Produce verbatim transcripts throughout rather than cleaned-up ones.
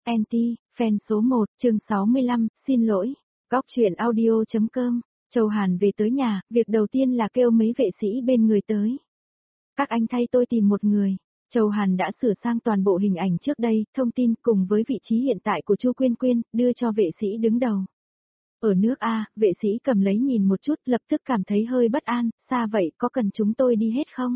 Anti, fan số một, chương sáu mươi lăm, xin lỗi. Góc truyện audio.com. Châu Hàn về tới nhà, việc đầu tiên là kêu mấy vệ sĩ bên người tới. Các anh thay tôi tìm một người. Châu Hàn đã sửa sang toàn bộ hình ảnh trước đây, thông tin cùng với vị trí hiện tại của Chu Quyên Quyên, đưa cho vệ sĩ đứng đầu. Ở nước A, vệ sĩ cầm lấy nhìn một chút, lập tức cảm thấy hơi bất an, xa vậy có cần chúng tôi đi hết không?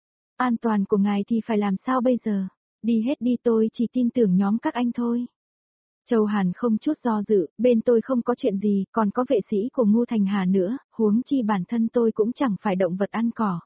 An toàn của ngài thì phải làm sao bây giờ? Đi hết đi, tôi chỉ tin tưởng nhóm các anh thôi. Châu Hàn không chút do dự, bên tôi không có chuyện gì, còn có vệ sĩ của Ngô Thành Hà nữa, huống chi bản thân tôi cũng chẳng phải động vật ăn cỏ.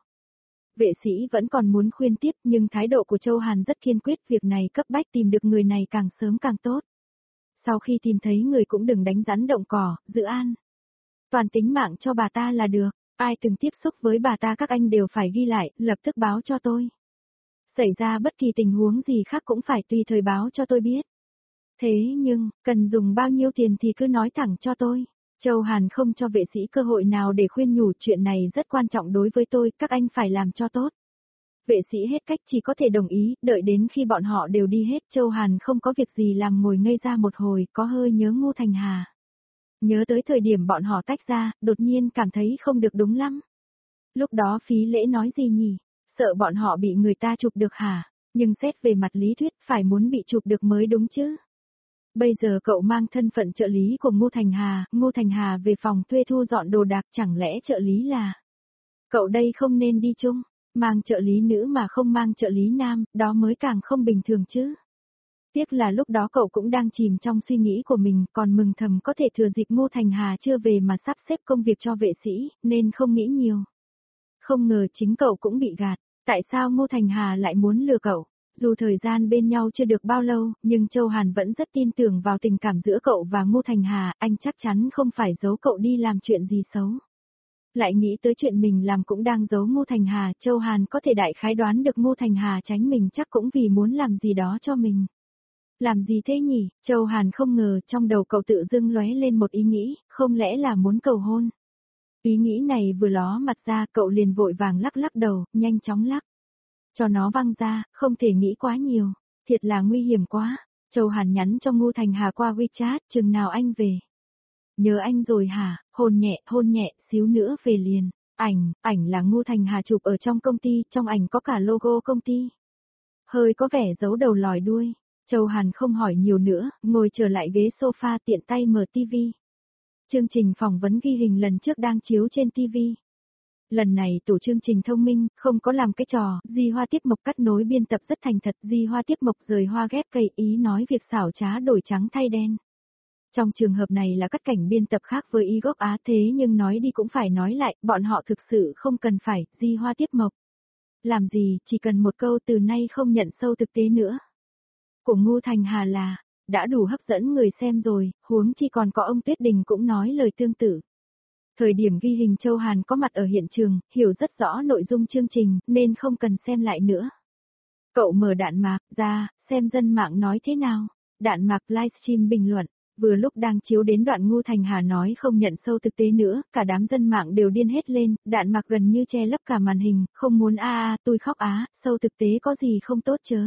Vệ sĩ vẫn còn muốn khuyên tiếp, nhưng thái độ của Châu Hàn rất kiên quyết, việc này cấp bách, tìm được người này càng sớm càng tốt. Sau khi tìm thấy người cũng đừng đánh rắn động cỏ, giữ an toàn tính mạng cho bà ta là được, ai từng tiếp xúc với bà ta các anh đều phải ghi lại, lập tức báo cho tôi. Xảy ra bất kỳ tình huống gì khác cũng phải tùy thời báo cho tôi biết. Thế nhưng, cần dùng bao nhiêu tiền thì cứ nói thẳng cho tôi. Châu Hàn không cho vệ sĩ cơ hội nào để khuyên nhủ, chuyện này rất quan trọng đối với tôi, các anh phải làm cho tốt. Vệ sĩ hết cách chỉ có thể đồng ý, đợi đến khi bọn họ đều đi hết, Châu Hàn không có việc gì làm ngồi ngây ra một hồi, có hơi nhớ Ngô Thành Hà. Nhớ tới thời điểm bọn họ tách ra, đột nhiên cảm thấy không được đúng lắm. Lúc đó Phí Lễ nói gì nhỉ? Sợ bọn họ bị người ta chụp được hả? Nhưng xét về mặt lý thuyết phải muốn bị chụp được mới đúng chứ. Bây giờ cậu mang thân phận trợ lý của Ngô Thành Hà, Ngô Thành Hà về phòng thuê thu dọn đồ đạc, chẳng lẽ trợ lý là... Cậu đây không nên đi chung, mang trợ lý nữ mà không mang trợ lý nam, đó mới càng không bình thường chứ. Tiếc là lúc đó cậu cũng đang chìm trong suy nghĩ của mình, còn mừng thầm có thể thừa dịp Ngô Thành Hà chưa về mà sắp xếp công việc cho vệ sĩ, nên không nghĩ nhiều. Không ngờ chính cậu cũng bị gạt, tại sao Ngô Thành Hà lại muốn lừa cậu? Dù thời gian bên nhau chưa được bao lâu, nhưng Châu Hàn vẫn rất tin tưởng vào tình cảm giữa cậu và Ngô Thành Hà, anh chắc chắn không phải giấu cậu đi làm chuyện gì xấu. Lại nghĩ tới chuyện mình làm cũng đang giấu Ngô Thành Hà, Châu Hàn có thể đại khái đoán được Ngô Thành Hà tránh mình chắc cũng vì muốn làm gì đó cho mình. Làm gì thế nhỉ? Châu Hàn không ngờ trong đầu cậu tự dưng lóe lên một ý nghĩ, không lẽ là muốn cầu hôn? Ý nghĩ này vừa ló mặt ra, cậu liền vội vàng lắc lắc đầu, nhanh chóng lắc. Cho nó văng ra, không thể nghĩ quá nhiều, thiệt là nguy hiểm quá. Châu Hàn nhắn cho Ngô Thành Hà qua WeChat, chừng nào anh về? Nhớ anh rồi hả? Hôn nhẹ, hôn nhẹ, xíu nữa về liền. Ảnh, ảnh là Ngô Thành Hà chụp ở trong công ty, trong ảnh có cả logo công ty. Hơi có vẻ giấu đầu lòi đuôi. Châu Hàn không hỏi nhiều nữa, ngồi trở lại ghế sofa tiện tay mở tivi. Chương trình phỏng vấn ghi hình lần trước đang chiếu trên tivi. Lần này tổ chương trình thông minh, không có làm cái trò, Di Hoa Tiếp Mộc cắt nối biên tập rất thành thật, Di Hoa Tiếp Mộc rời hoa ghép cây, ý nói việc xảo trá đổi trắng thay đen. Trong trường hợp này là cắt cảnh biên tập khác với ý gốc Á, thế nhưng nói đi cũng phải nói lại, bọn họ thực sự không cần phải, Di Hoa Tiếp Mộc. Làm gì, chỉ cần một câu từ nay không nhận sâu thực tế nữa. Của Ngô Thành Hà là, đã đủ hấp dẫn người xem rồi, huống chi còn có ông Tuyết Đình cũng nói lời tương tự. Thời điểm ghi hình Châu Hàn có mặt ở hiện trường, hiểu rất rõ nội dung chương trình, nên không cần xem lại nữa. Cậu mở đạn mạc ra, xem dân mạng nói thế nào. Đạn mạc livestream bình luận, vừa lúc đang chiếu đến đoạn Ngô Thành Hà nói không nhận sâu thực tế nữa, cả đám dân mạng đều điên hết lên, đạn mạc gần như che lấp cả màn hình, không muốn a a tôi khóc á, sâu thực tế có gì không tốt chớ.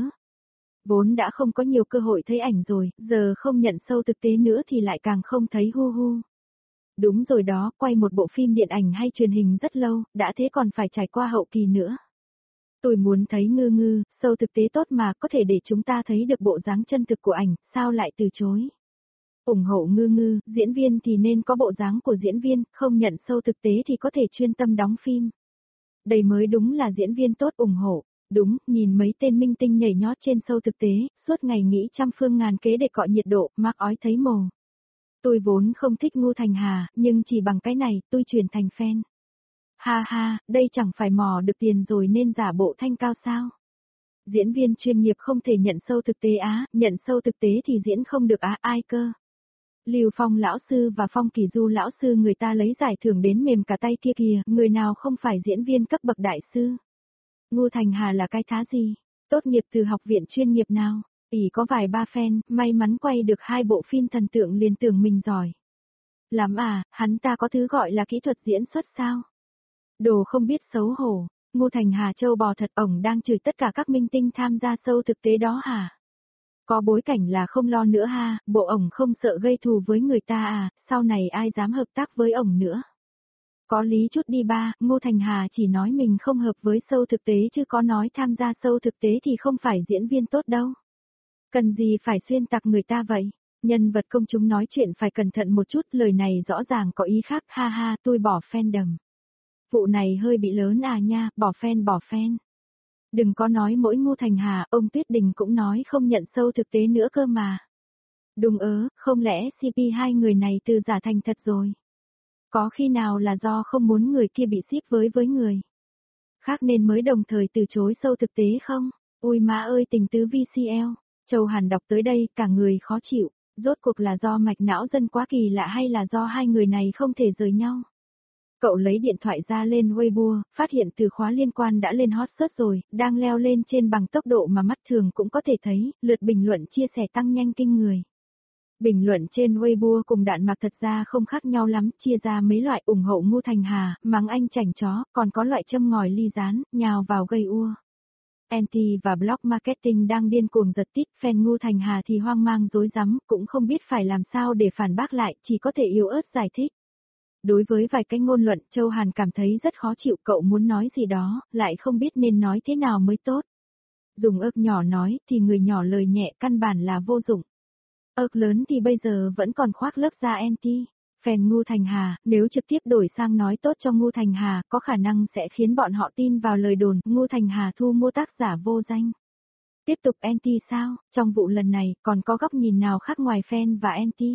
Vốn đã không có nhiều cơ hội thấy ảnh rồi, giờ không nhận sâu thực tế nữa thì lại càng không thấy hu hu. Đúng rồi đó, quay một bộ phim điện ảnh hay truyền hình rất lâu, đã thế còn phải trải qua hậu kỳ nữa. Tôi muốn thấy ngư ngư, sâu thực tế tốt mà có thể để chúng ta thấy được bộ dáng chân thực của ảnh, sao lại từ chối. ủng hộ ngư ngư, diễn viên thì nên có bộ dáng của diễn viên, không nhận sâu thực tế thì có thể chuyên tâm đóng phim. Đây mới đúng là diễn viên tốt ủng hộ. Đúng, nhìn mấy tên minh tinh nhảy nhót trên sâu thực tế, suốt ngày nghĩ trăm phương ngàn kế để cọ nhiệt độ, mắc ói thấy mồ. Tôi vốn không thích Ngô Thành Hà, nhưng chỉ bằng cái này, tôi chuyển thành fan. Ha ha, đây chẳng phải mò được tiền rồi nên giả bộ thanh cao sao? Diễn viên chuyên nghiệp không thể nhận sâu thực tế á, nhận sâu thực tế thì diễn không được á, ai cơ? Lưu Phong lão sư và Phong Kỳ Du lão sư người ta lấy giải thưởng đến mềm cả tay kia kìa, người nào không phải diễn viên cấp bậc đại sư? Ngô Thành Hà là cái thá gì? Tốt nghiệp từ học viện chuyên nghiệp nào? Ỷ có vài ba fan, may mắn quay được hai bộ phim thần tượng liền tưởng mình giỏi. Lắm à, hắn ta có thứ gọi là kỹ thuật diễn xuất sao? Đồ không biết xấu hổ, Ngô Thành Hà châu bò thật, ổng đang chửi tất cả các minh tinh tham gia sâu thực tế đó hả? Có bối cảnh là không lo nữa ha, bộ ổng không sợ gây thù với người ta à, sau này ai dám hợp tác với ổng nữa. Có lý chút đi ba, Ngô Thành Hà chỉ nói mình không hợp với show thực tế chứ có nói tham gia show thực tế thì không phải diễn viên tốt đâu. Cần gì phải xuyên tạc người ta vậy? Nhân vật công chúng nói chuyện phải cẩn thận một chút, lời này rõ ràng có ý khác, ha ha, tôi bỏ fandom. Vụ này hơi bị lớn à nha, bỏ fan bỏ fan. Đừng có nói mỗi Ngô Thành Hà, ông Tuyết Đình cũng nói không nhận show thực tế nữa cơ mà. Đúng ớ, không lẽ xê pê hai người này từ giả thành thật rồi? Có khi nào là do không muốn người kia bị ship với với người khác nên mới đồng thời từ chối show thực tế không? Ôi má ơi tình tứ vê xê lờ, Châu Hàn đọc tới đây cả người khó chịu, rốt cuộc là do mạch não dân quá kỳ lạ hay là do hai người này không thể rời nhau? Cậu lấy điện thoại ra lên Weibo, phát hiện từ khóa liên quan đã lên hot search rồi, đang leo lên trên bằng tốc độ mà mắt thường cũng có thể thấy, lượt bình luận chia sẻ tăng nhanh kinh người. Bình luận trên Weibo cùng đạn mạc thật ra không khác nhau lắm, chia ra mấy loại ủng hộ Ngô Thành Hà, mắng anh chảnh chó, còn có loại châm ngòi ly gián, nhào vào gây ua. Anti và blog marketing đang điên cuồng giật tít, fan Ngô Thành Hà thì hoang mang rối rắm, cũng không biết phải làm sao để phản bác lại, chỉ có thể yếu ớt giải thích. Đối với vài cái ngôn luận, Châu Hàn cảm thấy rất khó chịu, cậu muốn nói gì đó, lại không biết nên nói thế nào mới tốt. Dùng ớt nhỏ nói thì người nhỏ lời nhẹ căn bản là vô dụng. Ớt lớn thì bây giờ vẫn còn khoác lớp da anti. Fan Ngô Thành Hà, nếu trực tiếp đổi sang nói tốt cho Ngô Thành Hà, có khả năng sẽ khiến bọn họ tin vào lời đồn Ngô Thành Hà thu mua tác giả vô danh. Tiếp tục anti sao, trong vụ lần này còn có góc nhìn nào khác ngoài fan và anti?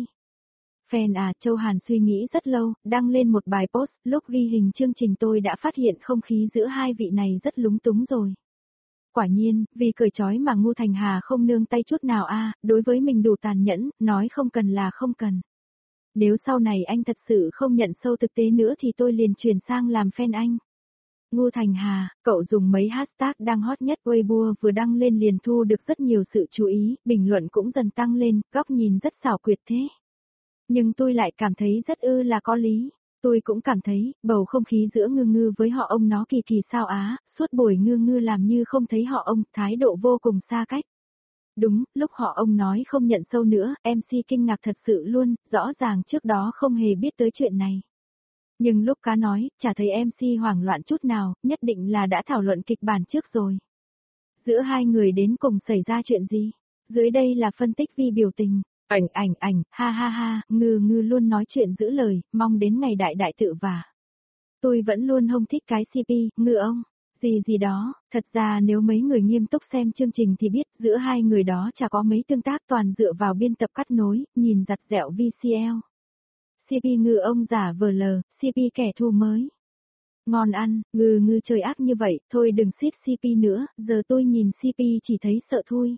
Fan à, Châu Hàn suy nghĩ rất lâu, đăng lên một bài post, lúc ghi hình chương trình tôi đã phát hiện không khí giữa hai vị này rất lúng túng rồi. Quả nhiên, vì cởi trói mà Ngô Thành Hà không nương tay chút nào a, đối với mình đủ tàn nhẫn, nói không cần là không cần. Nếu sau này anh thật sự không nhận show thực tế nữa thì tôi liền chuyển sang làm fan anh. Ngô Thành Hà, cậu dùng mấy hashtag đang hot nhất Weibo vừa đăng lên liền thu được rất nhiều sự chú ý, bình luận cũng dần tăng lên, góc nhìn rất xảo quyệt thế. Nhưng tôi lại cảm thấy rất ư là có lý. Tôi cũng cảm thấy, bầu không khí giữa Ngư Ngư với họ ông nó kỳ kỳ sao á, suốt buổi Ngư Ngư làm như không thấy họ ông, thái độ vô cùng xa cách. Đúng, lúc họ ông nói không nhận show nữa, em xê kinh ngạc thật sự luôn, rõ ràng trước đó không hề biết tới chuyện này. Nhưng lúc cá nói, chả thấy em xê hoảng loạn chút nào, nhất định là đã thảo luận kịch bản trước rồi. Giữa hai người đến cùng xảy ra chuyện gì? Dưới đây là phân tích vi biểu tình. Ảnh ảnh ảnh, ha ha ha, Ngư Ngư luôn nói chuyện giữ lời, mong đến ngày đại đại tự vả. Tôi vẫn luôn không thích cái xê pê, Ngư ông, gì gì đó, thật ra nếu mấy người nghiêm túc xem chương trình thì biết giữa hai người đó chả có mấy tương tác toàn dựa vào biên tập cắt nối, nhìn giặt dẹo vê xê lờ. xê pê Ngư ông giả vờ lờ, xê pê kẻ thù mới. Ngon ăn, Ngư Ngư chơi ác như vậy, thôi đừng ship xê pê nữa, giờ tôi nhìn xê pê chỉ thấy sợ thui.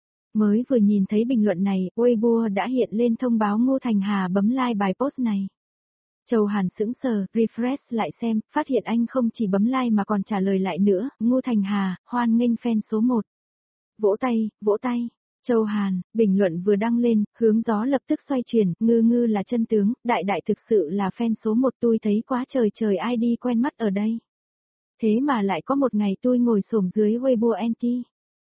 Mới vừa nhìn thấy bình luận này, Weibo đã hiện lên thông báo Ngô Thành Hà bấm like bài post này. Châu Hàn sững sờ, refresh lại xem, phát hiện anh không chỉ bấm like mà còn trả lời lại nữa, Ngô Thành Hà, hoan nghênh fan số một. Vỗ tay, vỗ tay. Châu Hàn, bình luận vừa đăng lên, hướng gió lập tức xoay chuyển, Ngư Ngư là chân tướng, đại đại thực sự là fan số một, tôi thấy quá trời trời ai đi quen mắt ở đây. Thế mà lại có một ngày tôi ngồi xổm dưới Weibo anti.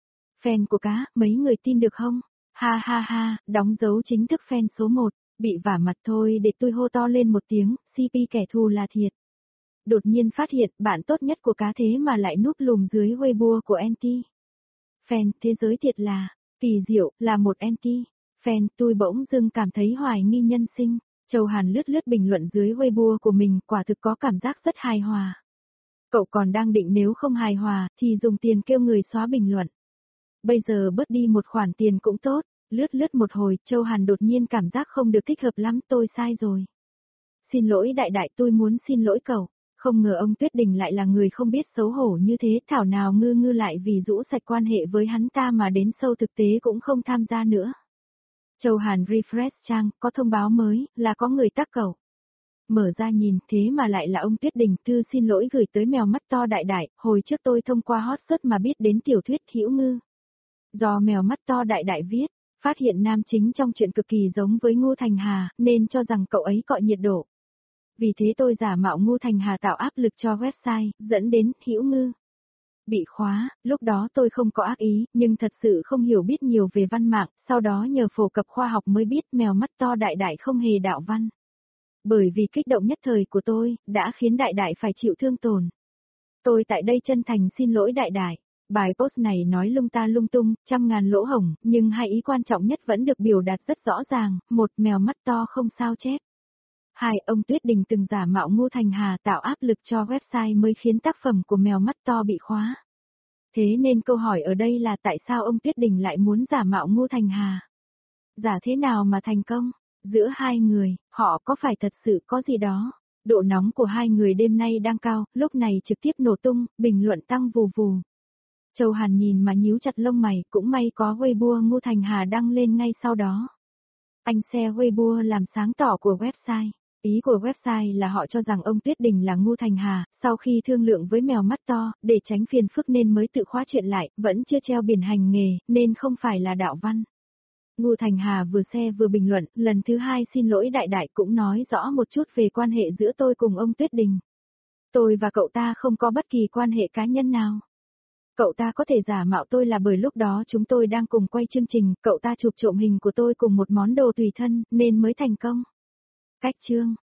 Fan của cá, mấy người tin được không? Ha ha ha, đóng dấu chính thức fan số một, bị vả mặt thôi để tôi hô to lên một tiếng, xê pê kẻ thù là thiệt. Đột nhiên phát hiện bạn tốt nhất của cá thế mà lại núp lùm dưới Weibo của anti. Fan, thế giới thiệt là, kỳ diệu, là một anti. Fan, tôi bỗng dưng cảm thấy hoài nghi nhân sinh. Châu Hàn lướt lướt bình luận dưới Weibo của mình, quả thực có cảm giác rất hài hòa. Cậu còn đang định nếu không hài hòa, thì dùng tiền kêu người xóa bình luận. Bây giờ bớt đi một khoản tiền cũng tốt, lướt lướt một hồi, Châu Hàn đột nhiên cảm giác không được thích hợp lắm, tôi sai rồi. Xin lỗi đại đại, tôi muốn xin lỗi cậu, không ngờ ông Tuyết Đình lại là người không biết xấu hổ như thế, thảo nào Ngư Ngư lại vì rũ sạch quan hệ với hắn ta mà đến show thực tế cũng không tham gia nữa. Châu Hàn refresh trang, có thông báo mới, là có người tag cậu. Mở ra nhìn, thế mà lại là ông Tuyết Đình, thư xin lỗi gửi tới mèo mắt to đại đại, hồi trước tôi thông qua hot search mà biết đến tiểu thuyết Hữu Ngư. Do mèo mắt to đại đại viết, phát hiện nam chính trong chuyện cực kỳ giống với Ngô Thành Hà, nên cho rằng cậu ấy cọ nhiệt độ. Vì thế tôi giả mạo Ngô Thành Hà tạo áp lực cho website, dẫn đến Hữu Ngư. Bị khóa, lúc đó tôi không có ác ý, nhưng thật sự không hiểu biết nhiều về văn mạng, sau đó nhờ phổ cập khoa học mới biết mèo mắt to đại đại không hề đạo văn. Bởi vì kích động nhất thời của tôi, đã khiến đại đại phải chịu thương tổn. Tôi tại đây chân thành xin lỗi đại đại. Bài post này nói lung ta lung tung, trăm ngàn lỗ hổng, nhưng hai ý quan trọng nhất vẫn được biểu đạt rất rõ ràng, một mèo mắt to không sao chép. Hai, ông Tuyết Đình từng giả mạo Ngô Thành Hà tạo áp lực cho website mới khiến tác phẩm của mèo mắt to bị khóa. Thế nên câu hỏi ở đây là tại sao ông Tuyết Đình lại muốn giả mạo Ngô Thành Hà? Giả thế nào mà thành công? Giữa hai người, họ có phải thật sự có gì đó? Độ nóng của hai người đêm nay đang cao, lúc này trực tiếp nổ tung, bình luận tăng vù vù. Châu Hàn nhìn mà nhíu chặt lông mày, cũng may có Weibo Ngô Thành Hà đăng lên ngay sau đó. Anh share Weibo làm sáng tỏ của website. Ý của website là họ cho rằng ông Tuyết Đình là Ngô Thành Hà, sau khi thương lượng với mèo mắt to, để tránh phiền phức nên mới tự khóa chuyện lại, vẫn chưa treo biển hành nghề, nên không phải là đạo văn. Ngô Thành Hà vừa share vừa bình luận, lần thứ hai xin lỗi đại đại cũng nói rõ một chút về quan hệ giữa tôi cùng ông Tuyết Đình. Tôi và cậu ta không có bất kỳ quan hệ cá nhân nào. Cậu ta có thể giả mạo tôi là bởi lúc đó chúng tôi đang cùng quay chương trình, cậu ta chụp trộm hình của tôi cùng một món đồ tùy thân, nên mới thành công. Cách chương